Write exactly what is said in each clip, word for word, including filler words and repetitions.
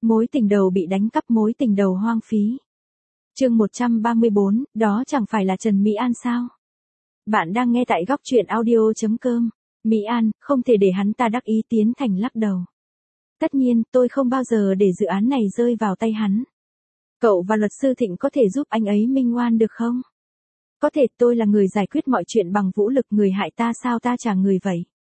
Mối tình đầu bị đánh cắp, mối tình đầu hoang phí. Chương một trăm ba mươi bốn, đó chẳng phải là Trần Mỹ An sao? Bạn đang nghe tại góc truyện audio chấm com. Mỹ An, không thể để hắn ta đắc ý. Tiến Thành lắc đầu. Tất nhiên, tôi không bao giờ để dự án này rơi vào tay hắn. Cậu và luật sư Thịnh có thể giúp anh ấy minh oan được không? Có thể, tôi là người giải quyết mọi chuyện bằng vũ lực, người hại ta sao ta trả người vậy?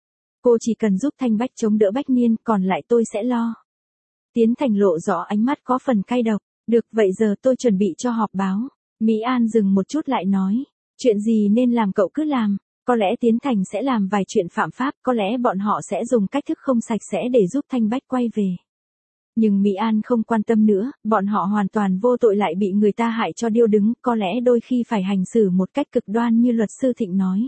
Cô chỉ cần giúp Thanh Bách chống đỡ Bách Niên, còn lại tôi sẽ lo. Tiến Thành lộ rõ ánh mắt có phần cay độc. Được, vậy giờ tôi chuẩn bị cho họp báo. Mỹ An dừng một chút lại nói. Chuyện gì nên làm cậu cứ làm. Có lẽ Tiến Thành sẽ làm vài chuyện phạm pháp, có lẽ bọn họ sẽ dùng cách thức không sạch sẽ để giúp Thanh Bách quay về. Nhưng Mỹ An không quan tâm nữa, bọn họ hoàn toàn vô tội lại bị người ta hại cho điêu đứng, có lẽ đôi khi phải hành xử một cách cực đoan như luật sư Thịnh nói.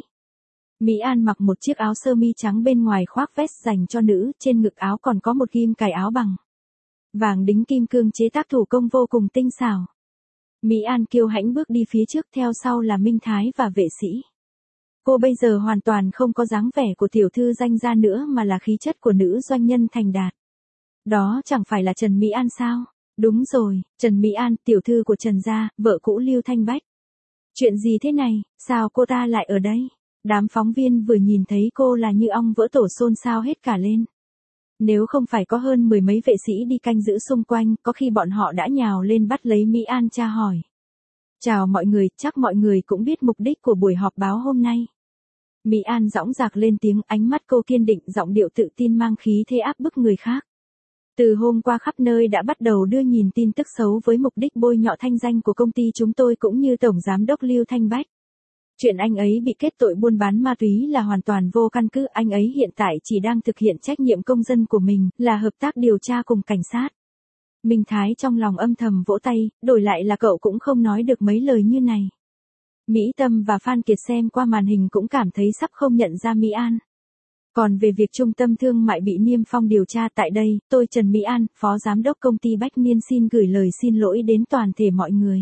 Mỹ An mặc một chiếc áo sơ mi trắng, bên ngoài khoác vest dành cho nữ, trên ngực áo còn có một ghim cài áo bằng vàng đính kim cương chế tác thủ công vô cùng tinh xảo. Mỹ An kiêu hãnh bước đi phía trước, theo sau là Minh Thái và vệ sĩ. Cô bây giờ hoàn toàn không có dáng vẻ của tiểu thư danh gia nữa mà là khí chất của nữ doanh nhân thành đạt. Đó chẳng phải là Trần Mỹ An sao? Đúng rồi, Trần Mỹ An, tiểu thư của Trần gia, vợ cũ Lưu Thanh Bách. Chuyện gì thế này, sao cô ta lại ở đây? Đám phóng viên vừa nhìn thấy cô là như ong vỡ tổ, xôn xao hết cả lên. Nếu không phải có hơn mười mấy vệ sĩ đi canh giữ xung quanh, có khi bọn họ đã nhào lên bắt lấy Mỹ An tra hỏi. Chào mọi người, chắc mọi người cũng biết mục đích của buổi họp báo hôm nay. Mỹ An dõng dạc lên tiếng, ánh mắt cô kiên định, giọng điệu tự tin mang khí thế áp bức người khác. Từ hôm qua khắp nơi đã bắt đầu đưa nhìn tin tức xấu với mục đích bôi nhọ thanh danh của công ty chúng tôi cũng như Tổng Giám đốc Lưu Thanh Bách. Chuyện anh ấy bị kết tội buôn bán ma túy là hoàn toàn vô căn cứ, anh ấy hiện tại chỉ đang thực hiện trách nhiệm công dân của mình, là hợp tác điều tra cùng cảnh sát. Minh Thái trong lòng âm thầm vỗ tay, đổi lại là cậu cũng không nói được mấy lời như này. Mỹ Tâm và Phan Kiệt xem qua màn hình cũng cảm thấy sắp không nhận ra Mỹ An. Còn về việc Trung tâm Thương mại bị Niêm Phong điều tra, tại đây, tôi Trần Mỹ An, Phó Giám đốc công ty Bách Niên xin gửi lời xin lỗi đến toàn thể mọi người.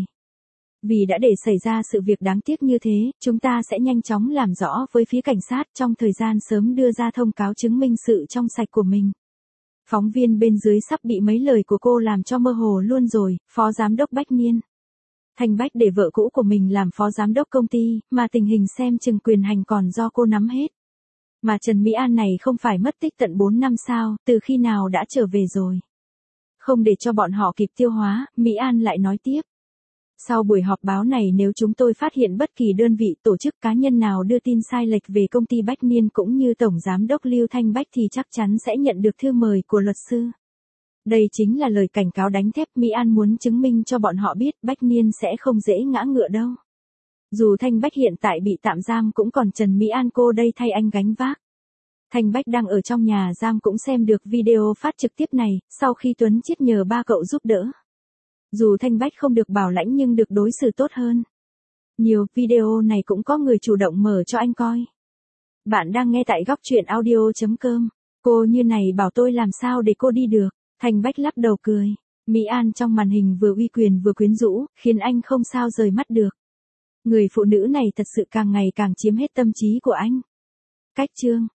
Vì đã để xảy ra sự việc đáng tiếc như thế, chúng ta sẽ nhanh chóng làm rõ với phía cảnh sát, trong thời gian sớm đưa ra thông cáo chứng minh sự trong sạch của mình. Phóng viên bên dưới sắp bị mấy lời của cô làm cho mơ hồ luôn rồi. Phó Giám đốc Bách Niên. Thanh Bách để vợ cũ của mình làm phó giám đốc công ty, mà tình hình xem chừng quyền hành còn do cô nắm hết. Mà Trần Mỹ An này không phải mất tích tận bốn năm sao, từ khi nào đã trở về rồi. Không để cho bọn họ kịp tiêu hóa, Mỹ An lại nói tiếp. Sau buổi họp báo này, nếu chúng tôi phát hiện bất kỳ đơn vị, tổ chức, cá nhân nào đưa tin sai lệch về công ty Bách Niên cũng như Tổng Giám đốc Lưu Thanh Bách thì chắc chắn sẽ nhận được thư mời của luật sư. Đây chính là lời cảnh cáo đánh thép. Mỹ An muốn chứng minh cho bọn họ biết Bách Niên sẽ không dễ ngã ngựa đâu. Dù Thanh Bách hiện tại bị tạm giam cũng còn Trần Mỹ An cô đây thay anh gánh vác. Thanh Bách đang ở trong nhà giam cũng xem được video phát trực tiếp này, sau khi Tuấn Chiết nhờ ba cậu giúp đỡ. Dù Thanh Bách không được bảo lãnh nhưng được đối xử tốt hơn nhiều, video này cũng có người chủ động mở cho anh coi. Bạn đang nghe tại góc truyện audio chấm com. Cô như này bảo tôi làm sao để cô đi được. Thanh Bách lắc đầu cười. Mỹ An trong màn hình vừa uy quyền vừa quyến rũ, khiến anh không sao rời mắt được. Người phụ nữ này thật sự càng ngày càng chiếm hết tâm trí của anh. Cách chương